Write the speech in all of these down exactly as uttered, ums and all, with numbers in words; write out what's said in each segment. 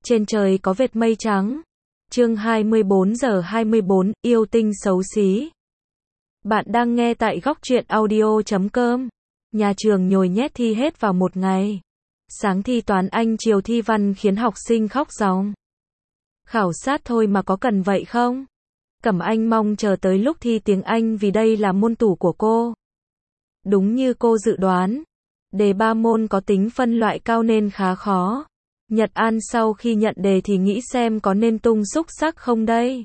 Trên trời có vệt mây trắng. Chương hai mươi bốn giờ hai mươi bốn, yêu tinh xấu xí. Bạn đang nghe tại góc truyện audio chấm com. Nhà trường nhồi nhét thi hết vào một ngày. Sáng thi toán Anh, chiều thi văn khiến học sinh khóc ròng. Khảo sát thôi mà có cần vậy không? Cẩm Anh mong chờ tới lúc thi tiếng Anh vì đây là môn tủ của cô. Đúng như cô dự đoán, đề ba môn có tính phân loại cao nên khá khó. Nhật An sau khi nhận đề thì nghĩ xem có nên tung xúc xắc không đây.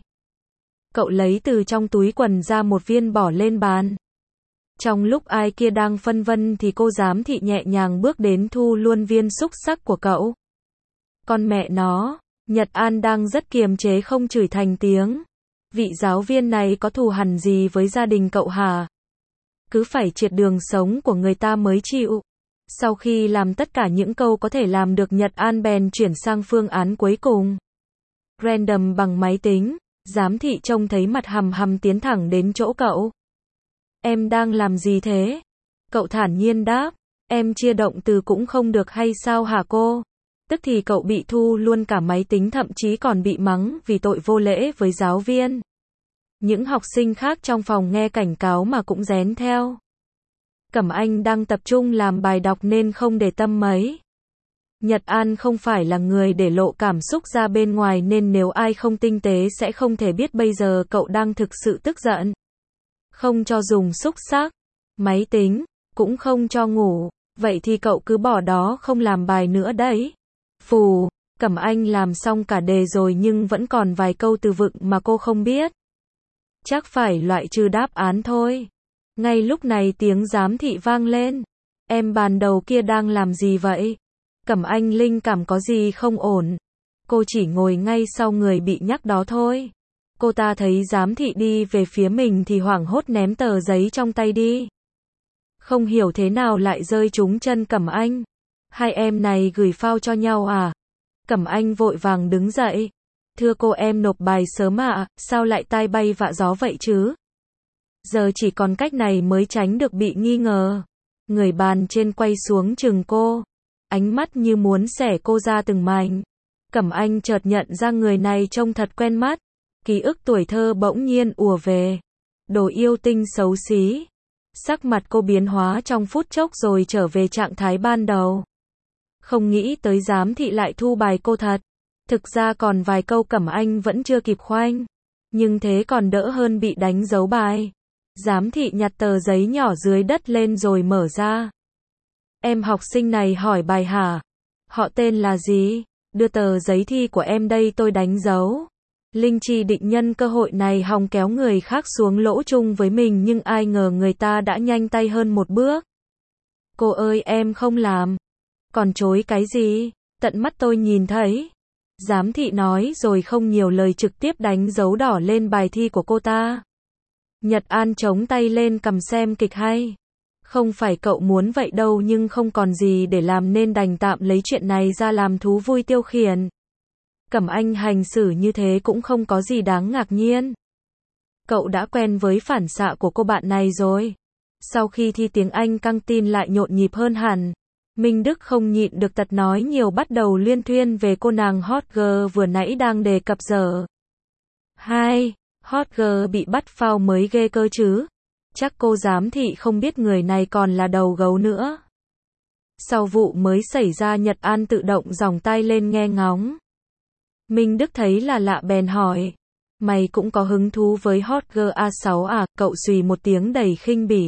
Cậu lấy từ trong túi quần ra một viên bỏ lên bàn. Trong lúc ai kia đang phân vân thì cô giám thị nhẹ nhàng bước đến thu luôn viên xúc xắc của cậu. Con mẹ nó, Nhật An đang rất kiềm chế không chửi thành tiếng. Vị giáo viên này có thù hằn gì với gia đình cậu hả? Cứ phải triệt đường sống của người ta mới chịu. Sau khi làm tất cả những câu có thể làm được, Nhật An bèn chuyển sang phương án cuối cùng. Random bằng máy tính. Giám thị trông thấy mặt hầm hầm tiến thẳng đến chỗ cậu. Em đang làm gì thế? Cậu thản nhiên đáp. Em chia động từ cũng không được hay sao hả cô? Tức thì cậu bị thu luôn cả máy tính, thậm chí còn bị mắng vì tội vô lễ với giáo viên. Những học sinh khác trong phòng nghe cảnh cáo mà cũng rén theo. Cẩm Anh đang tập trung làm bài đọc nên không để tâm mấy. Nhật An không phải là người để lộ cảm xúc ra bên ngoài nên nếu ai không tinh tế sẽ không thể biết bây giờ cậu đang thực sự tức giận. Không cho dùng xúc xắc, máy tính, cũng không cho ngủ, vậy thì cậu cứ bỏ đó không làm bài nữa đấy. Phù, Cẩm Anh làm xong cả đề rồi nhưng vẫn còn vài câu từ vựng mà cô không biết. Chắc phải loại trừ đáp án thôi. Ngay lúc này tiếng giám thị vang lên. Em bàn đầu kia đang làm gì vậy? Cẩm Anh linh cảm có gì không ổn. Cô chỉ ngồi ngay sau người bị nhắc đó thôi. Cô ta thấy giám thị đi về phía mình thì hoảng hốt ném tờ giấy trong tay đi. Không hiểu thế nào lại rơi trúng chân Cẩm Anh. Hai em này gửi phao cho nhau à? Cẩm Anh vội vàng đứng dậy. Thưa cô, em nộp bài sớm ạ, sao lại tai bay vạ gió vậy chứ? Giờ chỉ còn cách này mới tránh được bị nghi ngờ. Người bàn trên quay xuống chừng cô. Ánh mắt như muốn xẻ cô ra từng mảnh. Cẩm Anh chợt nhận ra người này trông thật quen mắt. Ký ức tuổi thơ bỗng nhiên ùa về. Đồ yêu tinh xấu xí. Sắc mặt cô biến hóa trong phút chốc rồi trở về trạng thái ban đầu. Không nghĩ tới giám thị lại thu bài cô thật. Thực ra còn vài câu Cẩm Anh vẫn chưa kịp khoanh. Nhưng thế còn đỡ hơn bị đánh dấu bài. Giám thị nhặt tờ giấy nhỏ dưới đất lên rồi mở ra. Em học sinh này hỏi bài hả? Họ tên là gì? Đưa tờ giấy thi của em đây tôi đánh dấu. Linh Chi định nhân cơ hội này hòng kéo người khác xuống lỗ chung với mình nhưng ai ngờ người ta đã nhanh tay hơn một bước. Cô ơi, em không làm. Còn chối cái gì? Tận mắt tôi nhìn thấy. Giám thị nói rồi không nhiều lời trực tiếp đánh dấu đỏ lên bài thi của cô ta. Nhật An chống tay lên cầm xem kịch hay. Không phải cậu muốn vậy đâu nhưng không còn gì để làm nên đành tạm lấy chuyện này ra làm thú vui tiêu khiển. Cẩm Anh hành xử như thế cũng không có gì đáng ngạc nhiên. Cậu đã quen với phản xạ của cô bạn này rồi. Sau khi thi tiếng Anh, căng tin lại nhộn nhịp hơn hẳn. Minh Đức không nhịn được tật nói nhiều, bắt đầu luyên thuyên về cô nàng hot girl vừa nãy đang đề cập giờ. Hai, hot girl bị bắt phao mới ghê cơ chứ. Chắc cô giám thị không biết người này còn là đầu gấu nữa. Sau vụ mới xảy ra, Nhật An tự động giòng tay lên nghe ngóng. Minh Đức thấy là lạ bèn hỏi. Mày cũng có hứng thú với hot girl a sáu à? Cậu xùy một tiếng đầy khinh bỉ.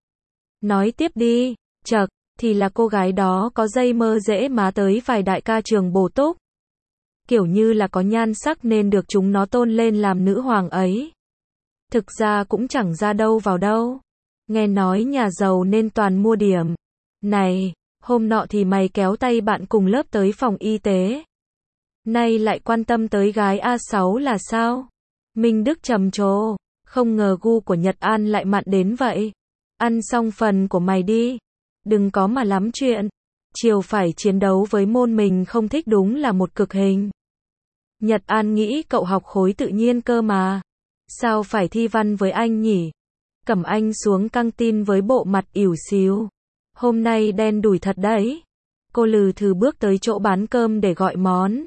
Nói tiếp đi. Chậc, thì là cô gái đó có dây mơ dễ má tới vài đại ca trường bổ túc. Kiểu như là có nhan sắc nên được chúng nó tôn lên làm nữ hoàng ấy. Thực ra cũng chẳng ra đâu vào đâu. Nghe nói nhà giàu nên toàn mua điểm. Này, hôm nọ thì mày kéo tay bạn cùng lớp tới phòng y tế. Nay lại quan tâm tới gái a sáu là sao? Minh Đức trầm trồ. Không ngờ gu của Nhật An lại mặn đến vậy. Ăn xong phần của mày đi. Đừng có mà lắm chuyện. Chiều phải chiến đấu với môn mình không thích đúng là một cực hình. Nhật An nghĩ cậu học khối tự nhiên cơ mà. Sao phải thi văn với anh nhỉ? Cẩm Anh xuống căng tin với bộ mặt ỉu xìu. Hôm nay đen đủi thật đấy. Cô lừ thừ bước tới chỗ bán cơm để gọi món.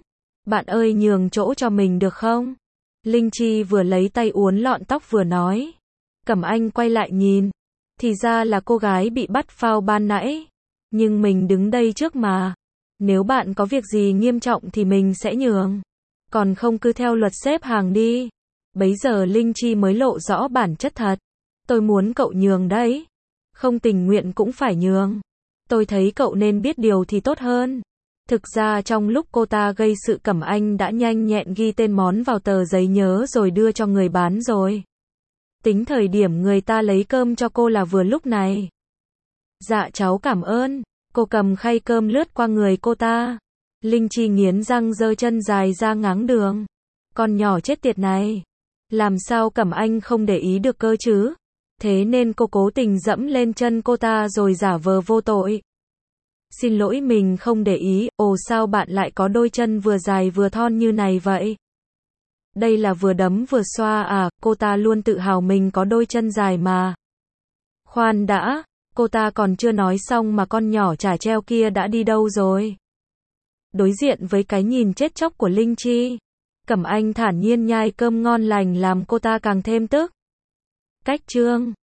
Bạn ơi nhường chỗ cho mình được không? Linh Chi vừa lấy tay uốn lọn tóc vừa nói. Cẩm Anh quay lại nhìn. Thì ra là cô gái bị bắt phao ban nãy. Nhưng mình đứng đây trước mà. Nếu bạn có việc gì nghiêm trọng thì mình sẽ nhường. Còn không cứ theo luật xếp hàng đi. Bấy giờ Linh Chi mới lộ rõ bản chất thật. Tôi muốn cậu nhường đấy. Không tình nguyện cũng phải nhường. Tôi thấy cậu nên biết điều thì tốt hơn. Thực ra trong lúc cô ta gây sự Cẩm Anh đã nhanh nhẹn ghi tên món vào tờ giấy nhớ rồi đưa cho người bán rồi. Tính thời điểm người ta lấy cơm cho cô là vừa lúc này. Dạ cháu cảm ơn. Cô cầm khay cơm lướt qua người cô ta. Linh Chi nghiến răng giơ chân dài ra ngáng đường. Con nhỏ chết tiệt này. Làm sao Cẩm Anh không để ý được cơ chứ? Thế nên cô cố tình dẫm lên chân cô ta rồi giả vờ vô tội. Xin lỗi mình không để ý, ồ sao bạn lại có đôi chân vừa dài vừa thon như này vậy? Đây là vừa đấm vừa xoa à, cô ta luôn tự hào mình có đôi chân dài mà. Khoan đã, cô ta còn chưa nói xong mà con nhỏ chả treo kia đã đi đâu rồi? Đối diện với cái nhìn chết chóc của Linh Chi, Cẩm Anh thản nhiên nhai cơm ngon lành làm cô ta càng thêm tức. Cách chương